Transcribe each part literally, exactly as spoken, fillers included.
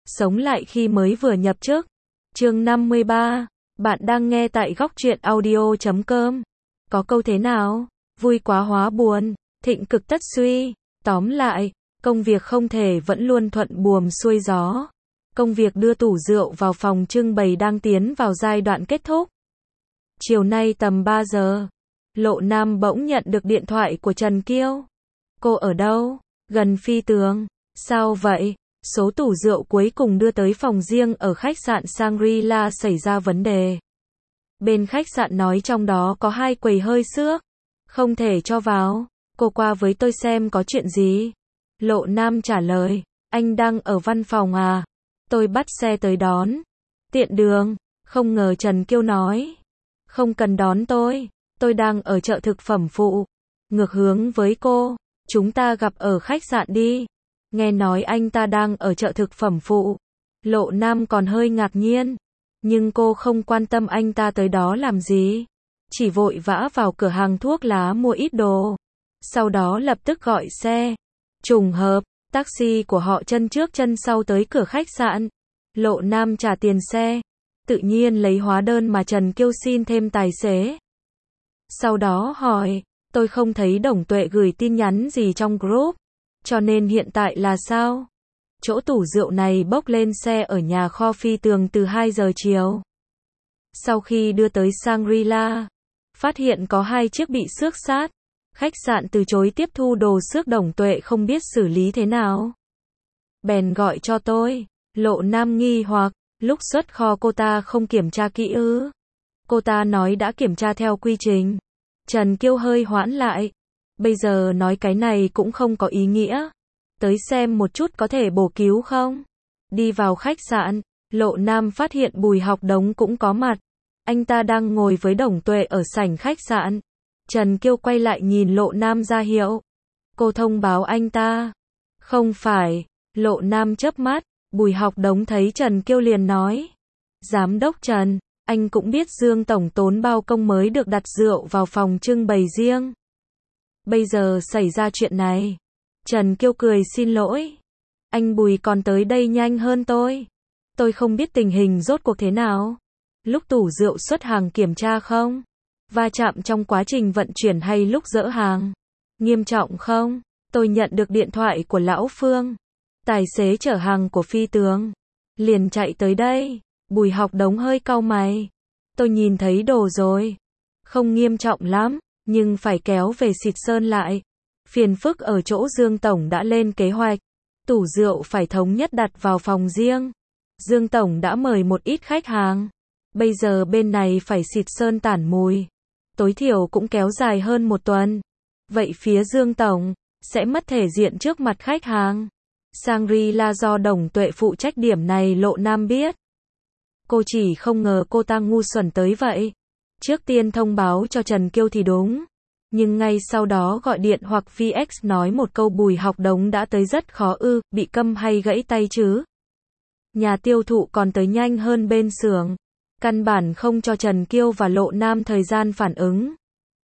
sống lại khi mới vừa nhập chức. Chương năm mươi ba, bạn đang nghe tại góc truyện audio chấm com. Có câu thế nào? Vui quá hóa buồn, thịnh cực tất suy. Tóm lại, công việc không thể vẫn luôn thuận buồm xuôi gió. Công việc đưa tủ rượu vào phòng trưng bày đang tiến vào giai đoạn kết thúc. Chiều nay tầm ba giờ, Lộ Nam bỗng nhận được điện thoại của Trần Kiêu. Cô ở đâu? Gần phi tường. Sao vậy? Số tủ rượu cuối cùng đưa tới phòng riêng ở khách sạn Shangri-La xảy ra vấn đề. Bên khách sạn nói trong đó có hai quầy hơi xước, không thể cho vào. Cô qua với tôi xem có chuyện gì. Lộ Nam trả lời, anh đang ở văn phòng à? Tôi bắt xe tới đón. Tiện đường. Không ngờ Trần Kiêu nói, không cần đón tôi, tôi đang ở chợ thực phẩm phụ. Ngược hướng với cô, chúng ta gặp ở khách sạn đi. Nghe nói anh ta đang ở chợ thực phẩm phụ. Lộ Nam còn hơi ngạc nhiên, nhưng cô không quan tâm anh ta tới đó làm gì. Chỉ vội vã vào cửa hàng thuốc lá mua ít đồ. Sau đó lập tức gọi xe. Trùng hợp, taxi của họ chân trước chân sau tới cửa khách sạn. Lộ Nam trả tiền xe, tự nhiên lấy hóa đơn mà Trần Kiêu xin thêm tài xế. Sau đó hỏi, tôi không thấy Đồng Tuệ gửi tin nhắn gì trong group, cho nên hiện tại là sao? Chỗ tủ rượu này bốc lên xe ở nhà kho phi tường từ hai giờ chiều. Sau khi đưa tới Shangri-La, phát hiện có hai chiếc bị xước sát. Khách sạn từ chối tiếp thu đồ xước, Đồng Tuệ không biết xử lý thế nào. Bèn gọi cho tôi. Lộ Nam nghi hoặc, lúc xuất kho cô ta không kiểm tra kỹ ư? Cô ta nói đã kiểm tra theo quy trình. Trần Kiêu hơi hoãn lại. Bây giờ nói cái này cũng không có ý nghĩa. Tới xem một chút có thể bổ cứu không? Đi vào khách sạn, Lộ Nam phát hiện Bùi Học Đống cũng có mặt. Anh ta đang ngồi với Đồng Tuệ ở sảnh khách sạn. Trần Kiêu quay lại nhìn Lộ Nam ra hiệu. Cô thông báo anh ta. Không phải. Lộ Nam chớp mắt. Bùi Học Đống thấy Trần Kiêu liền nói. Giám đốc Trần, anh cũng biết Dương Tổng tốn bao công mới được đặt rượu vào phòng trưng bày riêng. Bây giờ xảy ra chuyện này. Trần Kiêu cười xin lỗi. Anh Bùi còn tới đây nhanh hơn tôi. Tôi không biết tình hình rốt cuộc thế nào. Lúc tủ rượu xuất hàng kiểm tra không? Va chạm trong quá trình vận chuyển hay lúc dỡ hàng? Nghiêm trọng không? Tôi nhận được điện thoại của Lão Phương, tài xế chở hàng của phi tường, liền chạy tới đây. Bùi Học Đống hơi cau mày. Tôi nhìn thấy đồ rồi. Không nghiêm trọng lắm, nhưng phải kéo về xịt sơn lại. Phiền phức ở chỗ Dương Tổng đã lên kế hoạch. Tủ rượu phải thống nhất đặt vào phòng riêng. Dương Tổng đã mời một ít khách hàng. Bây giờ bên này phải xịt sơn tản mùi. Tối thiểu cũng kéo dài hơn một tuần. Vậy phía Dương Tổng sẽ mất thể diện trước mặt khách hàng. Shangri-La do Đồng Tuệ phụ trách điểm này, Lộ Nam biết. Cô chỉ không ngờ cô ta ngu xuẩn tới vậy. Trước tiên thông báo cho Trần Kiêu thì đúng. Nhưng ngay sau đó gọi điện hoặc vê ích nói một câu Bùi Học Đống đã tới rất khó ư, bị câm hay gãy tay chứ. Nhà tiêu thụ còn tới nhanh hơn bên xưởng. Căn bản không cho Trần Kiêu và Lộ Nam thời gian phản ứng.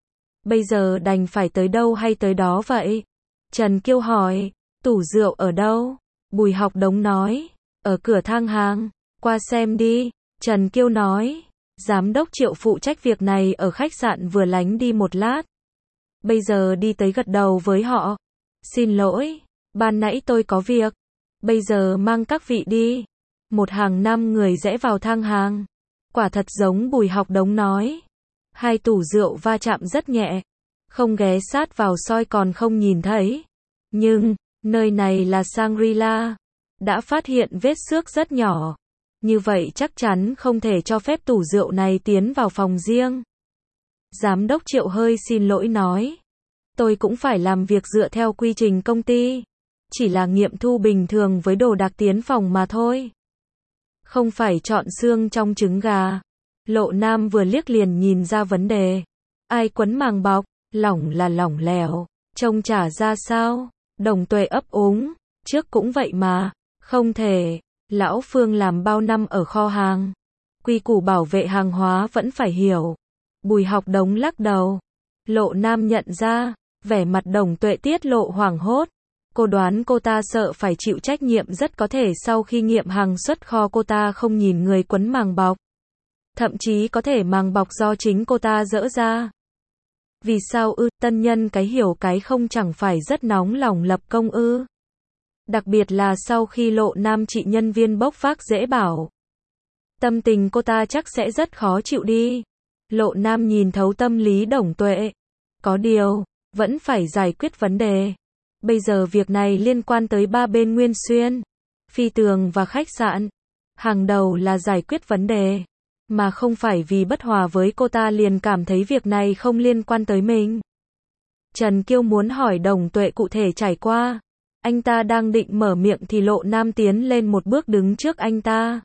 Bây giờ đành phải tới đâu hay tới đó vậy? Trần Kiêu hỏi, tủ rượu ở đâu? Bùi Học Đống nói, ở cửa thang hàng, qua xem đi. Trần Kiêu nói, giám đốc Triệu phụ trách việc này ở khách sạn vừa lánh đi một lát. Bây giờ đi tới gật đầu với họ. Xin lỗi, ban nãy tôi có việc. Bây giờ mang các vị đi. Một hàng năm người rẽ vào thang hàng. Quả thật giống Bùi Học Đống nói. Hai tủ rượu va chạm rất nhẹ. Không ghé sát vào soi còn không nhìn thấy. Nhưng, nơi này là Shangri-La. Đã phát hiện vết xước rất nhỏ. Như vậy chắc chắn không thể cho phép tủ rượu này tiến vào phòng riêng. Giám đốc Triệu hơi xin lỗi nói. Tôi cũng phải làm việc dựa theo quy trình công ty. Chỉ là nghiệm thu bình thường với đồ đạc tiến phòng mà thôi. Không phải chọn xương trong trứng gà. Lộ Nam vừa liếc liền nhìn ra vấn đề. Ai quấn màng bọc, lỏng là lỏng lẻo. Trông chả ra sao. Đồng Tuệ ấp úng. Trước cũng vậy mà. Không thể. Lão Phương làm bao năm ở kho hàng. Quy củ bảo vệ hàng hóa vẫn phải hiểu. Bùi Học Đống lắc đầu. Lộ Nam nhận ra. Vẻ mặt Đồng Tuệ tiết lộ hoảng hốt. Cô đoán cô ta sợ phải chịu trách nhiệm, rất có thể sau khi nghiệm hàng xuất kho cô ta không nhìn người quấn màng bọc. Thậm chí có thể màng bọc do chính cô ta dỡ ra. Vì sao ư? Tân nhân cái hiểu cái không chẳng phải rất nóng lòng lập công ư? Đặc biệt là sau khi Lộ Nam trị nhân viên bốc vác dễ bảo. Tâm tình cô ta chắc sẽ rất khó chịu đi. Lộ Nam nhìn thấu tâm lý Đồng Tuệ. Có điều, vẫn phải giải quyết vấn đề. Bây giờ việc này liên quan tới ba bên Nguyên Xuyên, Phi Tường và khách sạn. Hàng đầu là giải quyết vấn đề. Mà không phải vì bất hòa với cô ta liền cảm thấy việc này không liên quan tới mình. Trần Kiêu muốn hỏi Đồng Tuệ cụ thể trải qua. Anh ta đang định mở miệng thì Lộ Nam tiến lên một bước đứng trước anh ta.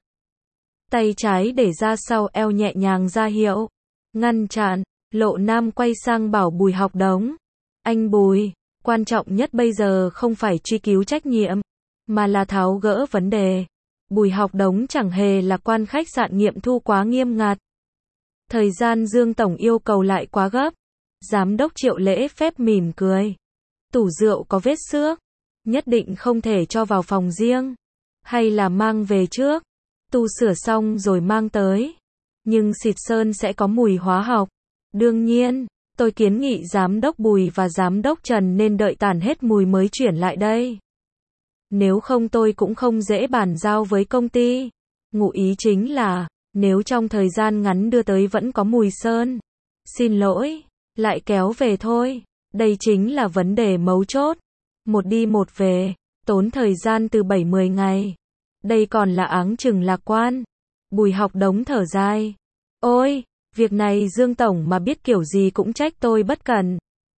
Tay trái để ra sau eo nhẹ nhàng ra hiệu. Ngăn chặn. Lộ Nam quay sang bảo Bùi Học Đống. Anh Bùi, quan trọng nhất bây giờ không phải truy cứu trách nhiệm, mà là tháo gỡ vấn đề. Bùi Học Đống chẳng hề là quan khách sạn nghiệm thu quá nghiêm ngặt. Thời gian Dương Tổng yêu cầu lại quá gấp. Giám đốc Triệu lễ phép mỉm cười. Tủ rượu có vết xước. Nhất định không thể cho vào phòng riêng. Hay là mang về trước. Tu sửa xong rồi mang tới. Nhưng xịt sơn sẽ có mùi hóa học. Đương nhiên, tôi kiến nghị giám đốc Bùi và giám đốc Trần nên đợi tản hết mùi mới chuyển lại đây. Nếu không tôi cũng không dễ bàn giao với công ty. Ngụ ý chính là, nếu trong thời gian ngắn đưa tới vẫn có mùi sơn. Xin lỗi, lại kéo về thôi. Đây chính là vấn đề mấu chốt. Một đi một về, tốn thời gian từ bảy mười ngày. Đây còn là áng chừng lạc quan. Bùi Học Đống thở dài. Ôi, việc này Dương Tổng mà biết kiểu gì cũng trách tôi bất cẩn.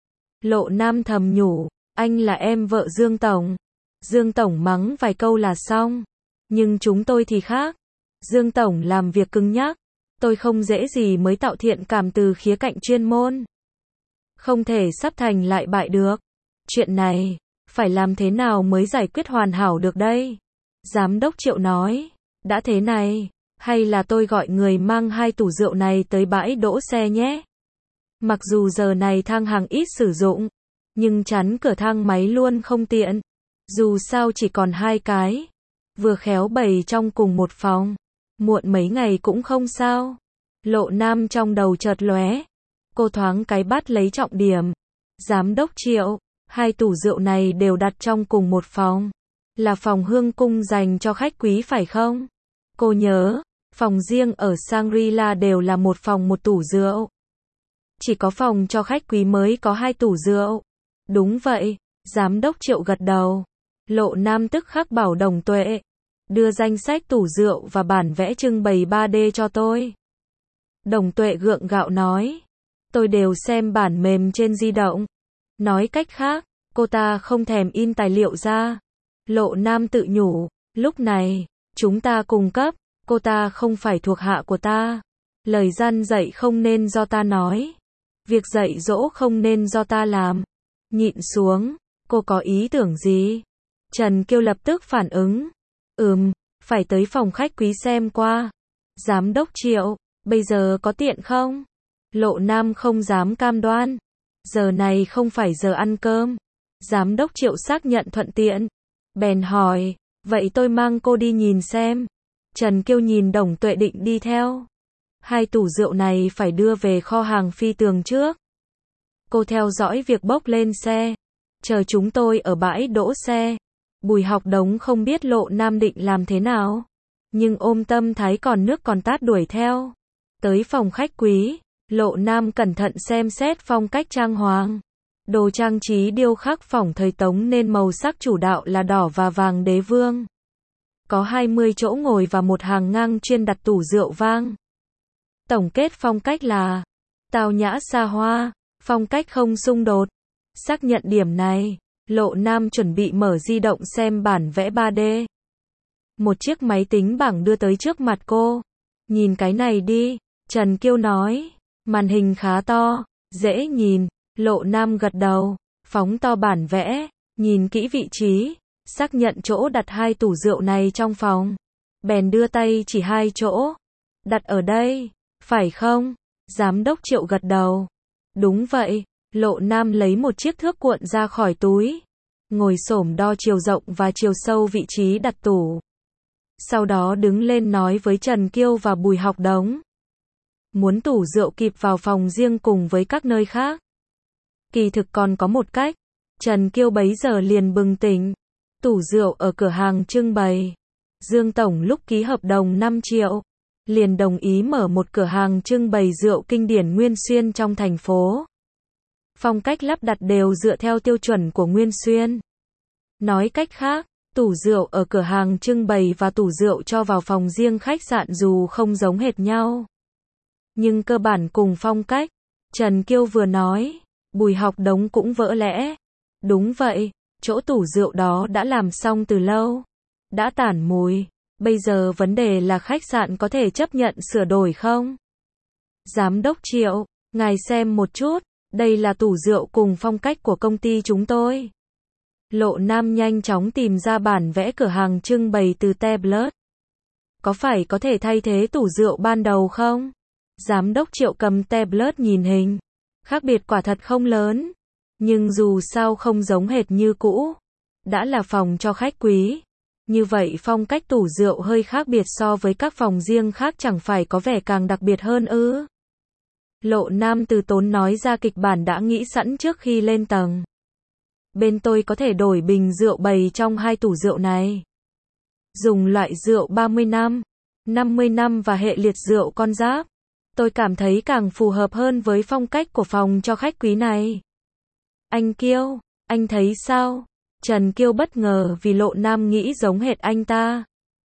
Lộ Nam thầm nhủ, anh là em vợ Dương Tổng. Dương Tổng mắng vài câu là xong. Nhưng chúng tôi thì khác. Dương Tổng làm việc cứng nhắc. Tôi không dễ gì mới tạo thiện cảm từ khía cạnh chuyên môn. Không thể sắp thành lại bại được. Chuyện này, phải làm thế nào mới giải quyết hoàn hảo được đây? Giám đốc Triệu nói, đã thế này, hay là tôi gọi người mang hai tủ rượu này tới bãi đỗ xe nhé? Mặc dù giờ này thang hàng ít sử dụng, nhưng chắn cửa thang máy luôn không tiện. Dù sao chỉ còn hai cái, vừa khéo bày trong cùng một phòng, muộn mấy ngày cũng không sao. Lộ Nam trong đầu chợt lóe, cô thoáng cái bắt lấy trọng điểm. Giám đốc Triệu, hai tủ rượu này đều đặt trong cùng một phòng, là phòng Hương Cung dành cho khách quý phải không? Cô nhớ, phòng riêng ở Shangri-La đều là một phòng một tủ rượu. Chỉ có phòng cho khách quý mới có hai tủ rượu. Đúng vậy, giám đốc Triệu gật đầu. Lộ Nam tức khắc bảo Đồng Tuệ, đưa danh sách tủ rượu và bản vẽ trưng bày ba D cho tôi. Đồng Tuệ gượng gạo nói, tôi đều xem bản mềm trên di động. Nói cách khác, cô ta không thèm in tài liệu ra. Lộ Nam tự nhủ, lúc này, chúng ta cùng cấp, cô ta không phải thuộc hạ của ta. Lời gian dạy không nên do ta nói. Việc dạy dỗ không nên do ta làm. Nhịn xuống, cô có ý tưởng gì? Trần Kiêu lập tức phản ứng. Ừm, phải tới phòng khách quý xem qua. Giám đốc Triệu, bây giờ có tiện không? Lộ Nam không dám cam đoan. Giờ này không phải giờ ăn cơm. Giám đốc Triệu xác nhận thuận tiện. Bèn hỏi, vậy tôi mang cô đi nhìn xem. Trần Kiêu nhìn Đồng Tuệ định đi theo. Hai tủ rượu này phải đưa về kho hàng Phi Tường trước. Cô theo dõi việc bốc lên xe. Chờ chúng tôi ở bãi đỗ xe. Bùi Học Đống không biết Lộ Nam định làm thế nào. Nhưng ôm tâm thái còn nước còn tát đuổi theo. Tới phòng khách quý, Lộ Nam cẩn thận xem xét phong cách trang hoàng. Đồ trang trí điêu khắc phỏng thời Tống nên màu sắc chủ đạo là đỏ và vàng đế vương. Có hai mươi chỗ ngồi và một hàng ngang chuyên đặt tủ rượu vang. Tổng kết phong cách là tao nhã xa hoa, phong cách không xung đột. Xác nhận điểm này, Lộ Nam chuẩn bị mở di động xem bản vẽ ba D. Một chiếc máy tính bảng đưa tới trước mặt cô. Nhìn cái này đi, Trần Kiêu nói. Màn hình khá to, dễ nhìn. Lộ Nam gật đầu, phóng to bản vẽ, nhìn kỹ vị trí, xác nhận chỗ đặt hai tủ rượu này trong phòng. Bèn đưa tay chỉ hai chỗ. Đặt ở đây, phải không? Giám đốc Triệu gật đầu. Đúng vậy. Lộ Nam lấy một chiếc thước cuộn ra khỏi túi. ngồi xổm đo chiều rộng và chiều sâu vị trí đặt tủ. Sau đó đứng lên nói với Trần Kiêu và Bùi Học Đống. Muốn tủ rượu kịp vào phòng riêng cùng với các nơi khác. Kỳ thực còn có một cách. Trần Kiêu bấy giờ liền bừng tỉnh. Tủ rượu ở cửa hàng trưng bày. Dương Tổng lúc ký hợp đồng năm triệu. Liền đồng ý mở một cửa hàng trưng bày rượu kinh điển Nguyên Xuyên trong thành phố. Phong cách lắp đặt đều dựa theo tiêu chuẩn của Nguyên Xuyên. Nói cách khác, tủ rượu ở cửa hàng trưng bày và tủ rượu cho vào phòng riêng khách sạn dù không giống hệt nhau, nhưng cơ bản cùng phong cách. Trần Kiêu vừa nói, Bùi Học Đống cũng vỡ lẽ. Đúng vậy, chỗ tủ rượu đó đã làm xong từ lâu. Đã tản mùi. Bây giờ vấn đề là khách sạn có thể chấp nhận sửa đổi không? Giám đốc Triệu, ngài xem một chút, đây là tủ rượu cùng phong cách của công ty chúng tôi. Lộ Nam nhanh chóng tìm ra bản vẽ cửa hàng trưng bày từ tablet. Có phải có thể thay thế tủ rượu ban đầu không? Giám đốc Triệu cầm tablet nhìn hình. Khác biệt quả thật không lớn. Nhưng dù sao không giống hệt như cũ. Đã là phòng cho khách quý. Như vậy phong cách tủ rượu hơi khác biệt so với các phòng riêng khác chẳng phải có vẻ càng đặc biệt hơn ư? Lộ Nam từ tốn nói ra kịch bản đã nghĩ sẵn trước khi lên tầng. Bên tôi có thể đổi bình rượu bày trong hai tủ rượu này. Dùng loại rượu ba mươi năm, năm mươi năm và hệ liệt rượu con giáp. Tôi cảm thấy càng phù hợp hơn với phong cách của phòng cho khách quý này. Anh Kiêu, anh thấy sao? Trần Kiêu bất ngờ vì Lộ Nam nghĩ giống hệt anh ta.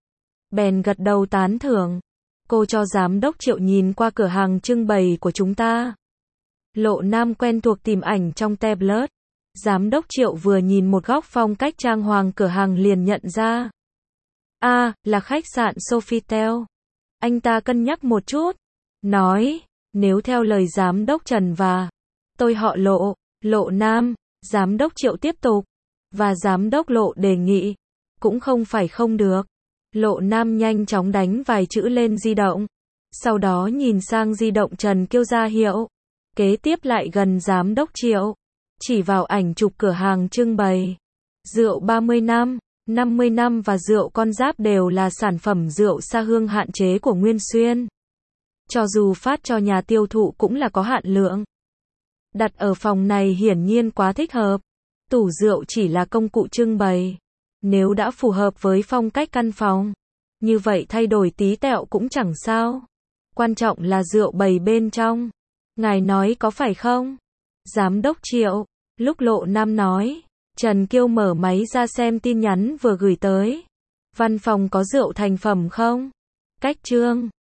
Bèn gật đầu tán thưởng. Cô cho giám đốc Triệu nhìn qua cửa hàng trưng bày của chúng ta. Lộ Nam quen thuộc tìm ảnh trong tablet. Giám đốc Triệu vừa nhìn một góc phong cách trang hoàng cửa hàng liền nhận ra. A, à, là khách sạn Sofitel. Anh ta cân nhắc một chút. Nói, nếu theo lời giám đốc Trần và tôi họ Lộ, Lộ Nam, giám đốc Triệu tiếp tục. Và giám đốc Lộ đề nghị. Cũng không phải không được. Lộ Nam nhanh chóng đánh vài chữ lên di động. Sau đó nhìn sang di động Trần Kiêu ra hiệu. Kế tiếp lại gần giám đốc Triệu. Chỉ vào ảnh chụp cửa hàng trưng bày. Rượu ba mươi năm, năm mươi năm và rượu con giáp đều là sản phẩm rượu xa hương hạn chế của Nguyên Xuyên. Cho dù phát cho nhà tiêu thụ cũng là có hạn lượng. Đặt ở phòng này hiển nhiên quá thích hợp. Tủ rượu chỉ là công cụ trưng bày. Nếu đã phù hợp với phong cách căn phòng, như vậy thay đổi tí tẹo cũng chẳng sao. Quan trọng là rượu bày bên trong. Ngài nói có phải không? Giám đốc Triệu, lúc Lộ Nam nói, Trần Kiêu mở máy ra xem tin nhắn vừa gửi tới. Văn phòng có rượu thành phẩm không? Cách chương